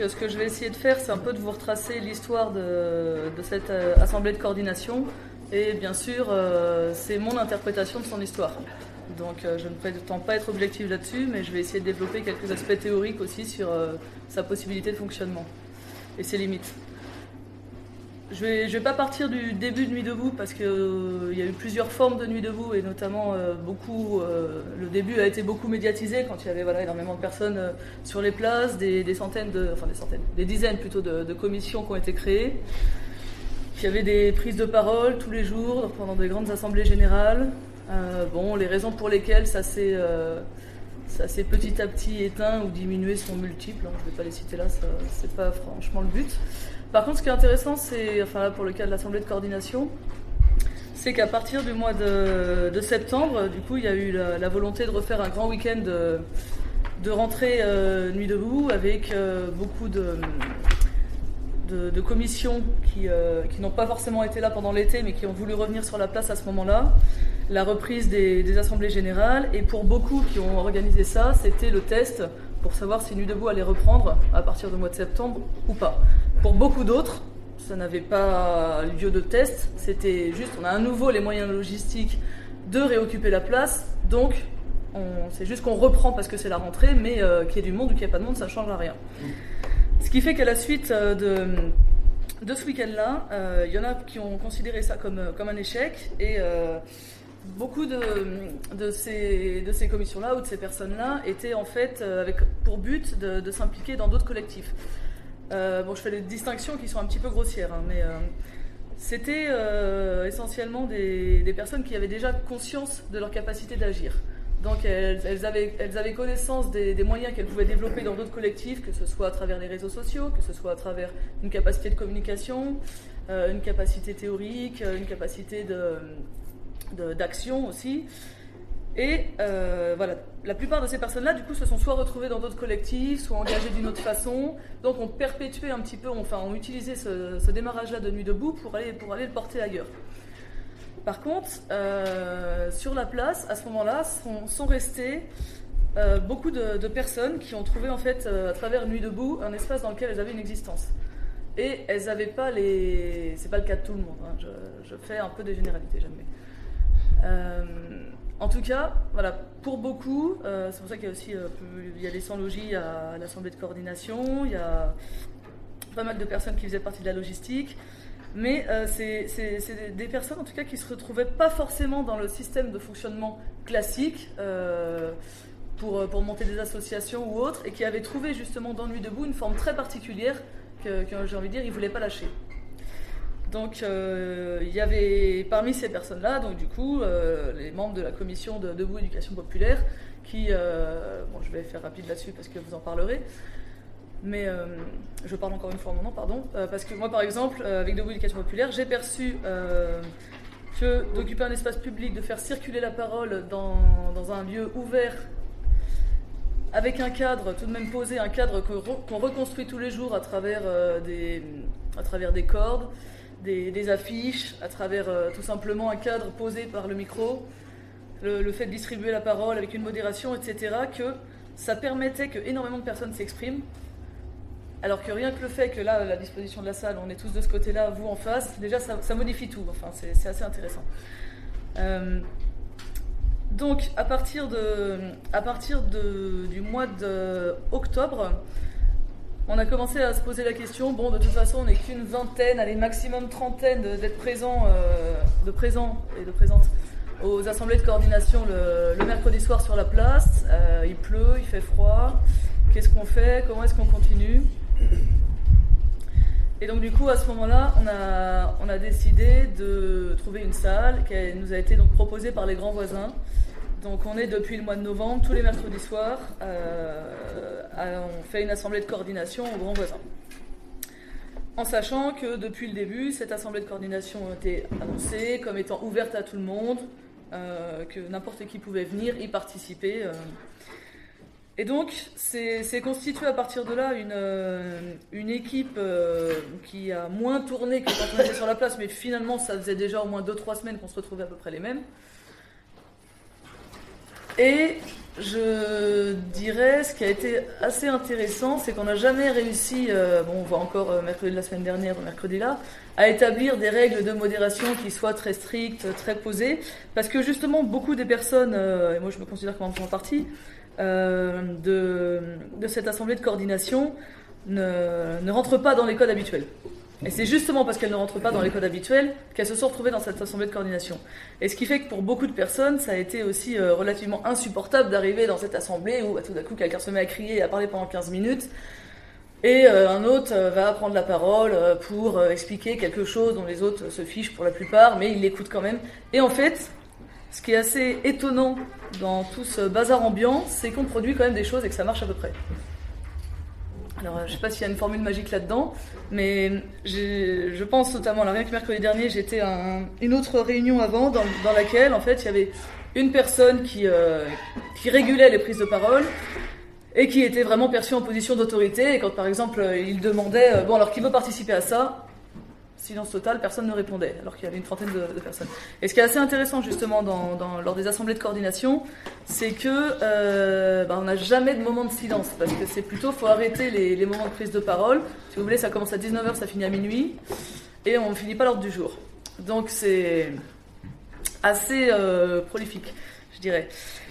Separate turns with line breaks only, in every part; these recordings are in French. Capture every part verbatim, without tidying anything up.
Ce que je vais essayer de faire, c'est un peu de vous retracer l'histoire de, de cette euh, assemblée de coordination. Et bien sûr, euh, c'est mon interprétation de son histoire. Donc euh, je ne prétends pas être objectif là-dessus, mais je vais essayer de développer quelques aspects théoriques aussi sur euh, sa possibilité de fonctionnement et ses limites. Je vais, je vais pas partir du début de Nuit debout parce qu'il euh, y a eu plusieurs formes de Nuit debout et notamment euh, beaucoup, euh, le début a été beaucoup médiatisé quand il y avait voilà, énormément de personnes euh, sur les places, des, des centaines, de, enfin des centaines, des dizaines plutôt de, de commissions qui ont été créées. Il y avait des prises de parole tous les jours pendant des grandes assemblées générales. Euh, bon, les raisons pour lesquelles ça s'est, euh, ça s'est petit à petit éteint ou diminué sont multiples. Hein, je ne vais pas les citer là, ça, c'est pas franchement le but. Par contre, ce qui est intéressant, c'est, enfin là pour le cas de l'Assemblée de coordination, c'est qu'à partir du mois de, de septembre, du coup, il y a eu la, la volonté de refaire un grand week-end de, de rentrée euh, Nuit debout avec euh, beaucoup de, de, de commissions qui, euh, qui n'ont pas forcément été là pendant l'été, mais qui ont voulu revenir sur la place à ce moment-là. La reprise des, des assemblées générales, et pour beaucoup qui ont organisé ça, c'était le test pour savoir si Nuit debout allait reprendre à partir du mois de septembre ou pas. Pour beaucoup d'autres, ça n'avait pas lieu de test, c'était juste, on a à nouveau les moyens logistiques de réoccuper la place, donc on, c'est juste qu'on reprend parce que c'est la rentrée, mais euh, qu'il y ait du monde ou qu'il n'y ait pas de monde, ça ne change rien. Ce qui fait qu'à la suite de, de ce week-end-là, euh, il y en a qui ont considéré ça comme, comme un échec, et euh, beaucoup de, de, ces, de ces commissions-là ou de ces personnes-là étaient en fait euh, avec pour but de, de s'impliquer dans d'autres collectifs. Euh, bon, je fais des distinctions qui sont un petit peu grossières, hein, mais euh, c'était euh, essentiellement des, des personnes qui avaient déjà conscience de leur capacité d'agir. Donc elles, elles, avaient, elles avaient connaissance des, des moyens qu'elles pouvaient développer dans d'autres collectifs, que ce soit à travers les réseaux sociaux, que ce soit à travers une capacité de communication, euh, une capacité théorique, une capacité de, de, d'action aussi. Et euh, voilà, la plupart de ces personnes-là, du coup, se sont soit retrouvées dans d'autres collectifs, soit engagées d'une autre façon. Donc, on perpétuait un petit peu, enfin, on utilisait ce, ce démarrage-là de Nuit debout pour aller, pour aller le porter ailleurs. Par contre, euh, sur la place, à ce moment-là, sont, sont restées euh, beaucoup de, de personnes qui ont trouvé, en fait, euh, à travers Nuit debout, un espace dans lequel elles avaient une existence. Et elles n'avaient pas les... C'est pas le cas de tout le monde, hein, je, je fais un peu des généralités, jamais. Euh... En tout cas, voilà, pour beaucoup, euh, c'est pour ça qu'il y a aussi euh, il y a des sans-logis à, à l'Assemblée de coordination, il y a pas mal de personnes qui faisaient partie de la logistique, mais euh, c'est, c'est, c'est des personnes en tout cas qui ne se retrouvaient pas forcément dans le système de fonctionnement classique euh, pour, pour monter des associations ou autres, et qui avaient trouvé justement dans Nuit debout une forme très particulière que, que j'ai envie de dire, ils ne voulaient pas lâcher. Donc euh, il y avait parmi ces personnes-là, donc du coup, euh, les membres de la commission de Debout Éducation Populaire, qui, euh, bon, je vais faire rapide là-dessus parce que vous en parlerez, mais euh, je parle encore une fois en mon nom, pardon, euh, parce que moi par exemple, euh, avec Debout Éducation Populaire, j'ai perçu euh, que d'occuper un espace public, de faire circuler la parole dans, dans un lieu ouvert, avec un cadre tout de même posé, un cadre que, qu'on reconstruit tous les jours à travers, euh, des, à travers des cordes, Des, des affiches, à travers euh, tout simplement un cadre posé par le micro, le, le fait de distribuer la parole avec une modération, et cetera, que ça permettait que énormément de personnes s'expriment, alors que rien que le fait que là, à la disposition de la salle, on est tous de ce côté-là, vous en face, déjà ça, ça modifie tout, enfin c'est, c'est assez intéressant. Euh, donc à partir, de, à partir de, du mois d'octobre, on a commencé à se poser la question, bon, de toute façon, on n'est qu'une vingtaine, allez, maximum trentaine de, d'être présents, euh, de présents et de présentes aux assemblées de coordination le, le mercredi soir sur la place. Euh, il pleut, il fait froid. Qu'est-ce qu'on fait? Comment est-ce qu'on continue? Et donc, du coup, à ce moment-là, on a, on a décidé de trouver une salle qui nous a été donc proposée par les grands voisins. Donc on est depuis le mois de novembre, tous les mercredis soirs, euh, on fait une assemblée de coordination aux grands voisins. En sachant que depuis le début, cette assemblée de coordination a été annoncée comme étant ouverte à tout le monde, euh, que n'importe qui pouvait venir y participer. Euh. Et donc c'est, c'est constitué à partir de là une, une équipe euh, qui a moins tourné que quand on était sur la place, mais finalement ça faisait déjà au moins deux trois semaines qu'on se retrouvait à peu près les mêmes. Et je dirais, ce qui a été assez intéressant, c'est qu'on n'a jamais réussi, euh, bon, on voit encore euh, mercredi de la semaine dernière ou mercredi là, à établir des règles de modération qui soient très strictes, très posées, parce que justement, beaucoup des personnes, euh, et moi je me considère comme en faisant partie, euh, de, de cette assemblée de coordination, ne, ne rentrent pas dans les codes habituels. Et c'est justement parce qu'elles ne rentrent pas dans les codes habituels qu'elles se sont retrouvées dans cette assemblée de coordination. Et ce qui fait que pour beaucoup de personnes, ça a été aussi euh, relativement insupportable d'arriver dans cette assemblée où bah, tout d'un coup quelqu'un se met à crier et à parler pendant quinze minutes et euh, un autre euh, va prendre la parole euh, pour euh, expliquer quelque chose dont les autres se fichent pour la plupart, mais ils l'écoutent quand même. Et en fait, ce qui est assez étonnant dans tout ce bazar ambiant, c'est qu'on produit quand même des choses et que ça marche à peu près. Alors, je ne sais pas s'il y a une formule magique là-dedans, mais j'ai, je pense notamment, là, rien que mercredi dernier, j'étais à un, une autre réunion avant, dans, dans laquelle, en fait, il y avait une personne qui, euh, qui régulait les prises de parole et qui était vraiment perçue en position d'autorité. Et quand, par exemple, il demandait, euh, bon, alors qui veut participer à ça ? Silence total, personne ne répondait, alors qu'il y avait une trentaine de, de personnes. Et ce qui est assez intéressant justement dans, dans, lors des assemblées de coordination, c'est que euh, bah, on n'a jamais de moment de silence, parce que c'est plutôt, faut arrêter les, les moments de prise de parole. Si vous voulez, ça commence à dix-neuf heures, ça finit à minuit, et on ne finit pas l'ordre du jour. Donc c'est assez euh, prolifique, je dirais.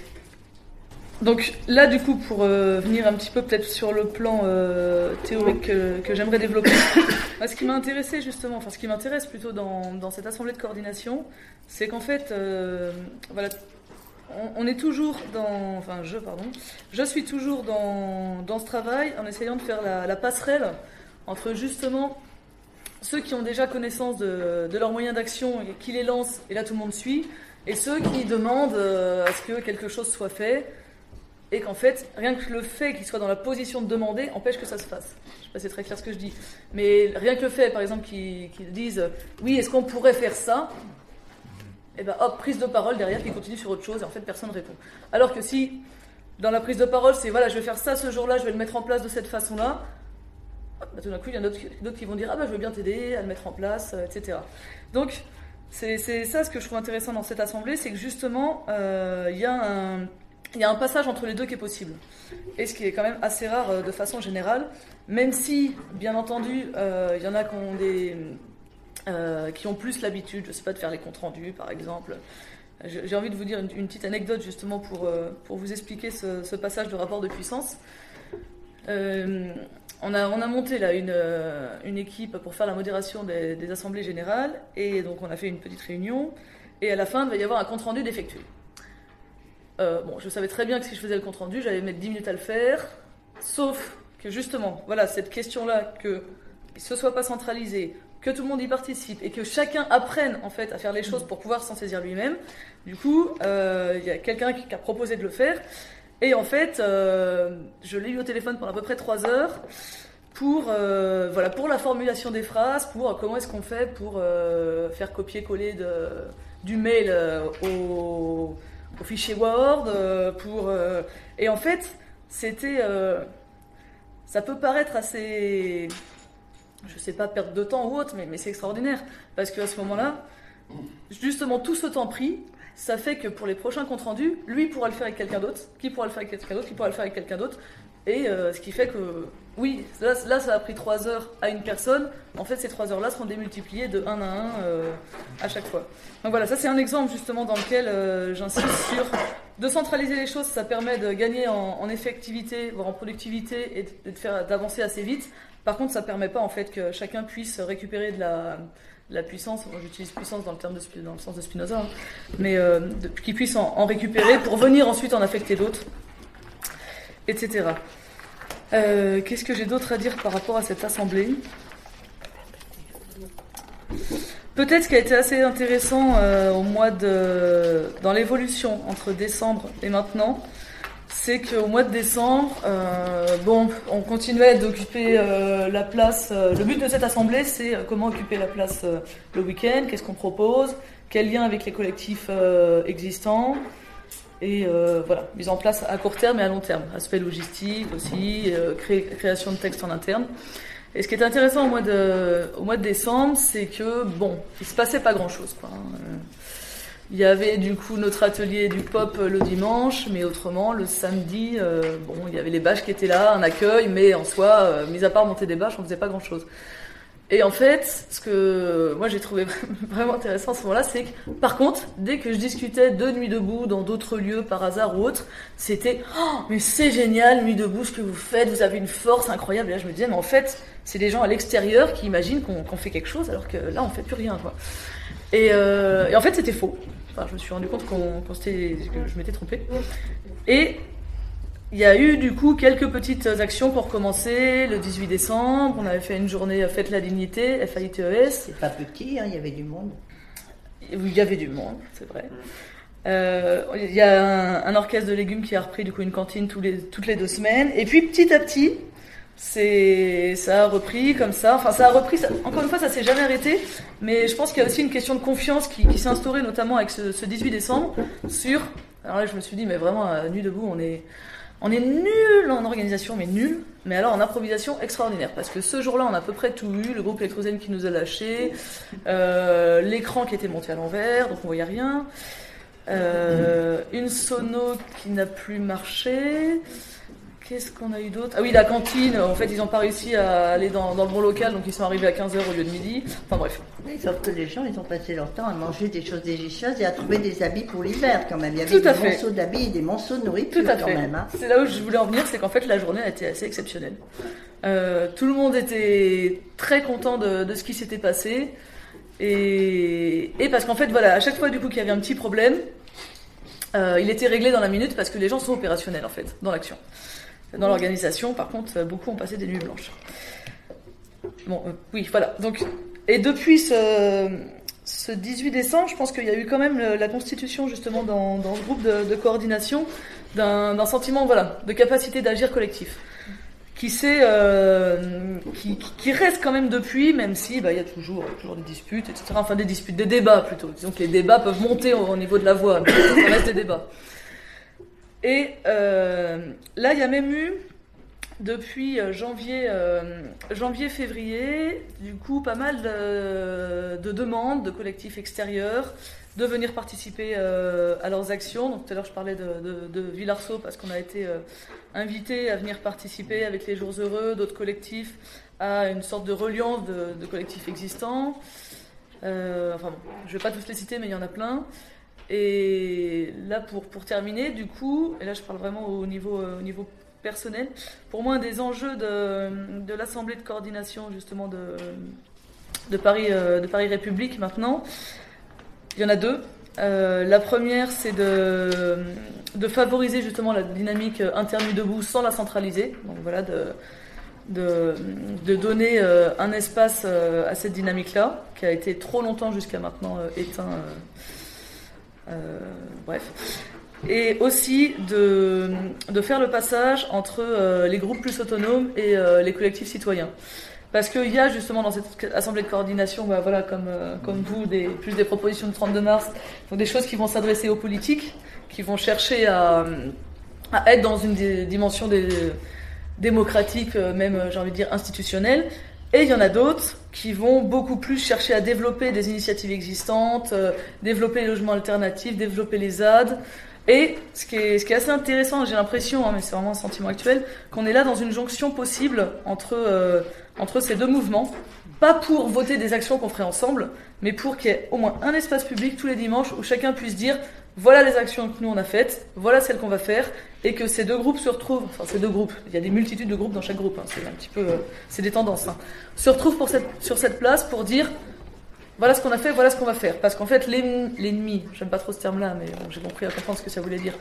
Donc là, du coup, pour euh, venir un petit peu peut-être sur le plan euh, théorique que, que j'aimerais développer, moi, ce qui m'a intéressé justement, enfin ce qui m'intéresse plutôt dans, dans cette assemblée de coordination, c'est qu'en fait, euh, voilà, on, on est toujours dans, enfin je, pardon, je suis toujours dans, dans ce travail en essayant de faire la, la passerelle entre justement ceux qui ont déjà connaissance de, de leurs moyens d'action et qui les lancent, et là tout le monde suit, et ceux qui demandent euh, à ce que quelque chose soit fait, et qu'en fait, rien que le fait qu'ils soient dans la position de demander empêche que ça se fasse. Je ne sais pas si c'est très clair ce que je dis. Mais rien que le fait, par exemple, qu'ils, qu'ils disent « Oui, est-ce qu'on pourrait faire ça ?» Et bien hop, prise de parole derrière qui continue sur autre chose, et en fait, personne ne répond. Alors que si, dans la prise de parole, c'est « Voilà, je vais faire ça ce jour-là, je vais le mettre en place de cette façon-là », bah, tout d'un coup, il y en a d'autres, d'autres qui vont dire « Ah bah, je veux bien t'aider à le mettre en place, euh, et cetera » Donc, c'est, c'est ça ce que je trouve intéressant dans cette assemblée, c'est que justement, euh, il y a un... Il y a un passage entre les deux qui est possible, et ce qui est quand même assez rare euh, de façon générale, même si, bien entendu, euh, il y en a qui ont, des, euh, qui ont plus l'habitude, je ne sais pas, de faire les comptes rendus, par exemple. J'ai envie de vous dire une, une petite anecdote, justement, pour, euh, pour vous expliquer ce, ce passage de rapport de puissance. Euh, on, a, on a monté là une, une équipe pour faire la modération des, des assemblées générales, et donc on a fait une petite réunion, et à la fin, il va y avoir un compte rendu d'effectuer. Euh, bon, je savais très bien que si je faisais le compte-rendu, j'allais mettre dix minutes à le faire, sauf que justement, voilà, cette question-là, que ce soit pas centralisé, que tout le monde y participe, et que chacun apprenne, en fait, à faire les choses pour pouvoir s'en saisir lui-même, du coup, euh, il y a quelqu'un qui, qui a proposé de le faire, et en fait, euh, je l'ai eu au téléphone pendant à peu près trois heures, pour, euh, voilà, pour la formulation des phrases, pour euh, comment est-ce qu'on fait pour euh, faire copier-coller de, du mail euh, au... au fichier Word, euh, pour... Euh, et en fait, c'était... Euh, ça peut paraître assez... Je sais pas, perte de temps ou autre, mais, mais c'est extraordinaire. Parce qu'à ce moment-là, justement, tout ce temps pris, ça fait que pour les prochains comptes rendus, lui pourra le faire avec quelqu'un d'autre, qui pourra le faire avec quelqu'un d'autre, qui pourra le faire avec quelqu'un d'autre. Et euh, ce qui fait que, oui, là, là ça a pris trois heures à une personne. En fait, ces trois heures-là seront démultipliées de un à un euh, à chaque fois. Donc voilà, ça c'est un exemple justement dans lequel euh, j'insiste sur de centraliser les choses. Ça permet de gagner en, en effectivité, voire en productivité, et de, de faire d'avancer assez vite. Par contre, ça permet pas en fait que chacun puisse récupérer de la, de la puissance. Moi, j'utilise puissance dans le terme de, dans le sens de Spinoza, hein, mais euh, de, qu'il puisse en, en récupérer pour venir ensuite en affecter d'autres, et cetera. Euh, qu'est-ce que j'ai d'autre à dire par rapport à cette assemblée ? Peut-être ce qui a été assez intéressant euh, au mois de, dans l'évolution entre décembre et maintenant, c'est qu'au mois de décembre, euh, bon, on continuait d'occuper euh, la place. Euh, le but de cette assemblée, c'est euh, comment occuper la place euh, le week-end, qu'est-ce qu'on propose, quel lien avec les collectifs euh, existants. Et euh, voilà, mise en place à court terme et à long terme. Aspect logistique aussi, euh, cré- création de textes en interne. Et ce qui est intéressant au mois de, au mois de décembre, c'est que, bon, il se passait pas grand-chose, quoi. Il y avait du coup notre atelier du pop le dimanche, mais autrement le samedi, euh, bon, il y avait les bâches qui étaient là, un accueil, mais en soi, euh, mis à part monter des bâches, on faisait pas grand-chose. Et en fait, ce que moi j'ai trouvé vraiment intéressant à ce moment-là, c'est que par contre, dès que je discutais de Nuit debout dans d'autres lieux par hasard ou autre, c'était oh, mais c'est génial Nuit debout ce que vous faites, vous avez une force incroyable. Et là je me disais mais en fait, c'est des gens à l'extérieur qui imaginent qu'on, qu'on fait quelque chose alors que là on fait plus rien quoi. Et, euh, et en fait c'était faux. Enfin, je me suis rendu compte qu'on, qu'on s'était, que je m'étais trompée. Et il y a eu du coup quelques petites actions pour commencer. Le dix-huit décembre, on avait fait une journée Fête la Dignité, F A I T E S.
C'est pas petit, hein, il y avait du monde.
Oui, il y avait du monde, c'est vrai. Euh, il y a un, un orchestre de légumes qui a repris du coup une cantine tous les, toutes les deux semaines. Et puis petit à petit, c'est, ça a repris comme ça. Enfin, ça a repris. Ça, encore une fois, ça s'est jamais arrêté. Mais je pense qu'il y a aussi une question de confiance qui, qui s'est instaurée, notamment avec ce, ce dix-huit décembre, sur. Alors là, je me suis dit, mais vraiment, à Nuit debout, on est, on est nul en organisation, mais nul. Mais alors en improvisation extraordinaire, parce que ce jour-là, on a à peu près tout eu. Le groupe Electrozène qui nous a lâchés, euh, l'écran qui était monté à l'envers, donc on voyait rien. Euh, une sono qui n'a plus marché. Qu'est-ce qu'on a eu d'autre? Ah oui, la cantine, en fait, ils n'ont pas réussi à aller dans, dans le bon local, donc ils sont arrivés à quinze heures au lieu de midi. Enfin bref.
Oui, sauf que les gens, ils ont passé leur temps à manger des choses délicieuses et à trouver des habits pour l'hiver quand même. Il y avait
Tout à
des
fait.
morceaux d'habits et des morceaux de nourriture
Tout à
quand
fait.
même. Hein.
C'est là où je voulais en venir, c'est qu'en fait la journée a été assez exceptionnelle. Euh, tout le monde était très content de, de ce qui s'était passé. Et, et parce qu'en fait, voilà, à chaque fois du coup qu'il y avait un petit problème, euh, il était réglé dans la minute parce que les gens sont opérationnels en fait, dans l'action. Dans l'organisation, par contre, beaucoup ont passé des nuits blanches. Bon, euh, oui, voilà. Donc, et depuis ce, ce dix-huit décembre, je pense qu'il y a eu quand même le, la constitution, justement, dans, dans ce groupe de, de coordination, d'un, d'un sentiment, voilà, de capacité d'agir collectif, qui s'est, euh, qui, qui reste quand même depuis, même si, bah, il y a toujours, toujours des disputes, et cetera. Enfin, des disputes, des débats plutôt. Disons que les débats peuvent monter au, au niveau de la voix, mais ça reste des débats. Et euh, là, il y a même eu, depuis janvier, euh, janvier-février, du coup, pas mal de, de demandes de collectifs extérieurs de venir participer euh, à leurs actions. Donc tout à l'heure, je parlais de, de, de Villarceau parce qu'on a été euh, invités à venir participer avec les Jours Heureux, d'autres collectifs, à une sorte de reliance de, de collectifs existants. Euh, enfin bon, je ne vais pas tous les citer, mais il y en a plein. Et là, pour, pour terminer, du coup, et là je parle vraiment au niveau, au niveau personnel, pour moi, un des enjeux de, de l'Assemblée de coordination, justement, de, de, Paris, de Paris République maintenant, il y en a deux. Euh, la première, c'est de, de favoriser justement la dynamique interne debout sans la centraliser. Donc voilà, de, de, de donner euh, un espace euh, à cette dynamique-là, qui a été trop longtemps jusqu'à maintenant euh, éteint. Euh, Euh, bref. Et aussi de, de faire le passage entre euh, les groupes plus autonomes et euh, les collectifs citoyens. Parce qu'il y a justement dans cette assemblée de coordination, bah, voilà, comme, euh, comme vous, des, plus des propositions de trente-deux mars, donc des choses qui vont s'adresser aux politiques, qui vont chercher à, à être dans une des dimension des, démocratique, même j'ai envie de dire institutionnelle. Et il y en a d'autres qui vont beaucoup plus chercher à développer des initiatives existantes, euh, développer les logements alternatifs, développer les A D. Et ce qui est, ce qui est assez intéressant, j'ai l'impression, hein, mais c'est vraiment un sentiment actuel, qu'on est là dans une jonction possible entre, euh, entre ces deux mouvements. Pas pour voter des actions qu'on ferait ensemble, mais pour qu'il y ait au moins un espace public tous les dimanches où chacun puisse dire voilà les actions que nous on a faites, voilà celles qu'on va faire, et que ces deux groupes se retrouvent, enfin ces deux groupes, il y a des multitudes de groupes dans chaque groupe, hein, c'est un petit peu, euh, c'est des tendances, hein, se retrouvent pour cette, sur cette place pour dire voilà ce qu'on a fait, voilà ce qu'on va faire. Parce qu'en fait, l'ennemi, l'ennemi j'aime pas trop ce terme-là, mais bon, j'ai compris à comprendre ce que ça voulait dire,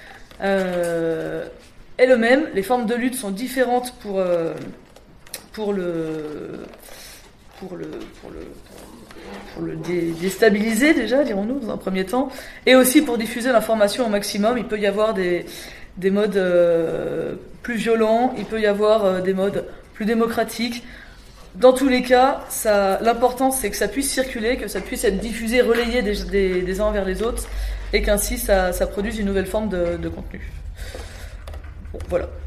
euh, est le même. Les formes de lutte sont différentes pour, euh, pour le, pour le, pour le, pour le dé- déstabiliser déjà, dirons-nous, dans un premier temps, et aussi pour diffuser l'information au maximum. Il peut y avoir des, des modes euh, plus violents, il peut y avoir euh, des modes plus démocratiques. Dans tous les cas, ça, l'important c'est que ça puisse circuler, que ça puisse être diffusé, relayé des, des, des uns vers les autres, et qu'ainsi ça, ça produise une nouvelle forme de, de contenu. Bon, voilà.